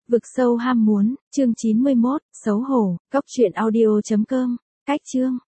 Vực sâu ham muốn, chương 91, xấu hổ, cóc truyện audio.com, cách chương.